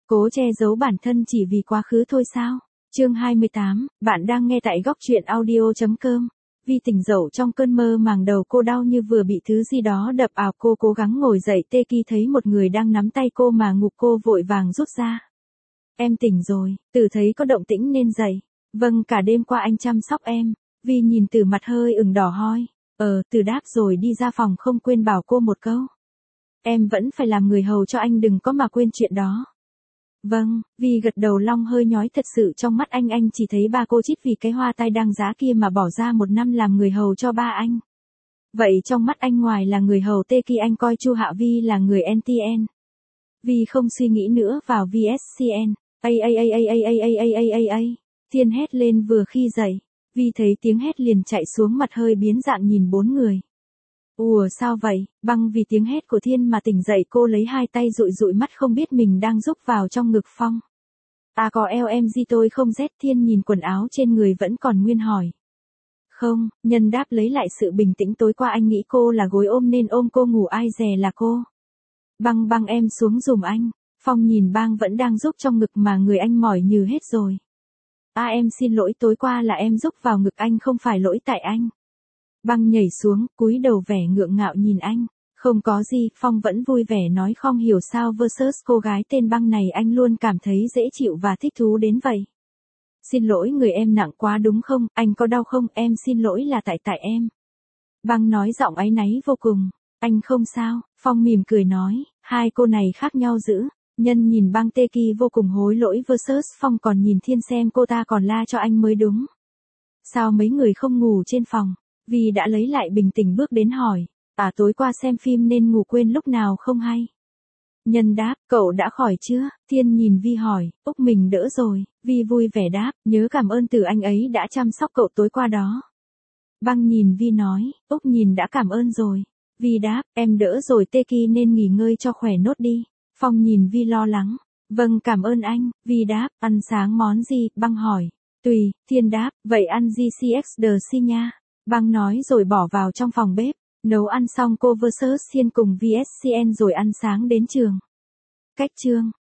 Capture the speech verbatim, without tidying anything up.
Cố che giấu bản thân chỉ vì quá khứ thôi sao? Chương hai mươi tám, bạn đang nghe tại góc truyện audio.com. Vi tỉnh dậu trong cơn mơ màng, đầu cô đau như vừa bị thứ gì đó đập ào, cô cố gắng ngồi dậy. Teki thấy một người đang nắm tay cô mà ngục, cô vội vàng rút ra. Em tỉnh rồi, Tử thấy có động tĩnh nên dậy. Vâng, cả đêm qua anh chăm sóc em. Vi nhìn Tử mặt hơi ửng đỏ hoi. Ờ, Tử đáp rồi đi ra phòng, không quên bảo cô một câu. Em vẫn phải làm người hầu cho anh, đừng có mà quên chuyện đó. Vâng, Vi gật đầu, long hơi nhói. Thật sự trong mắt anh anh chỉ thấy ba cô chít vì cái hoa tai đang giá kia mà bỏ ra một năm làm người hầu cho ba anh. Vậy trong mắt anh ngoài là người hầu Teki, anh coi Chu Hạ Vi là người en tê en. Vi không suy nghĩ nữa, vào vê ét xê en. A a a a a a a a a a. Thiên hét lên vừa khi dậy. Vi thấy tiếng hét liền chạy xuống, mặt hơi biến dạng nhìn bốn người. Ủa sao vậy? Băng vì tiếng hét của Thiên mà tỉnh dậy, cô lấy hai tay dụi dụi mắt, không biết mình đang rúc vào trong ngực Phong. À có eo em gì tôi không rét. Thiên nhìn quần áo trên người vẫn còn nguyên hỏi. Không, Nhân đáp lấy lại sự bình tĩnh, tối qua anh nghĩ cô là gối ôm nên ôm cô ngủ, ai dè là cô. Băng băng em xuống dùm anh. Phong nhìn Bang vẫn đang rúc trong ngực mà người anh mỏi nhừ hết rồi. À em xin lỗi, tối qua là em rúc vào ngực anh, không phải lỗi tại anh. Băng nhảy xuống, cúi đầu vẻ ngượng ngạo nhìn anh. Không có gì, Phong vẫn vui vẻ nói, không hiểu sao versus cô gái tên Băng này anh luôn cảm thấy dễ chịu và thích thú đến vậy. Xin lỗi, người em nặng quá đúng không, anh có đau không, em xin lỗi là tại tại em. Băng nói giọng áy náy vô cùng. Anh không sao, Phong mỉm cười nói, hai cô này khác nhau dữ. Nhân nhìn Băng Teki vô cùng hối lỗi versus Phong còn nhìn Thiên xem cô ta còn la cho anh mới đúng. Sao mấy người không ngủ trên phòng? Vi đã lấy lại bình tĩnh bước đến hỏi. À tối qua xem phim nên ngủ quên lúc nào không hay. Nhân đáp, cậu đã khỏi chưa? Thiên nhìn Vi hỏi, Úc mình đỡ rồi. Vi vui vẻ đáp, nhớ cảm ơn từ anh ấy đã chăm sóc cậu tối qua đó. Băng nhìn Vi nói, Úc nhìn đã cảm ơn rồi. Vi đáp, em đỡ rồi Teki nên nghỉ ngơi cho khỏe nốt đi. Phong nhìn Vi lo lắng. Vâng cảm ơn anh. Vi đáp, ăn sáng món gì? Băng hỏi. Tùy. Thiên đáp, vậy ăn giê xê ích đê xê nha. Băng nói rồi bỏ vào trong phòng bếp. Nấu ăn xong cô versus Thiên cùng vê ét xê en rồi ăn sáng đến trường. Cách chương.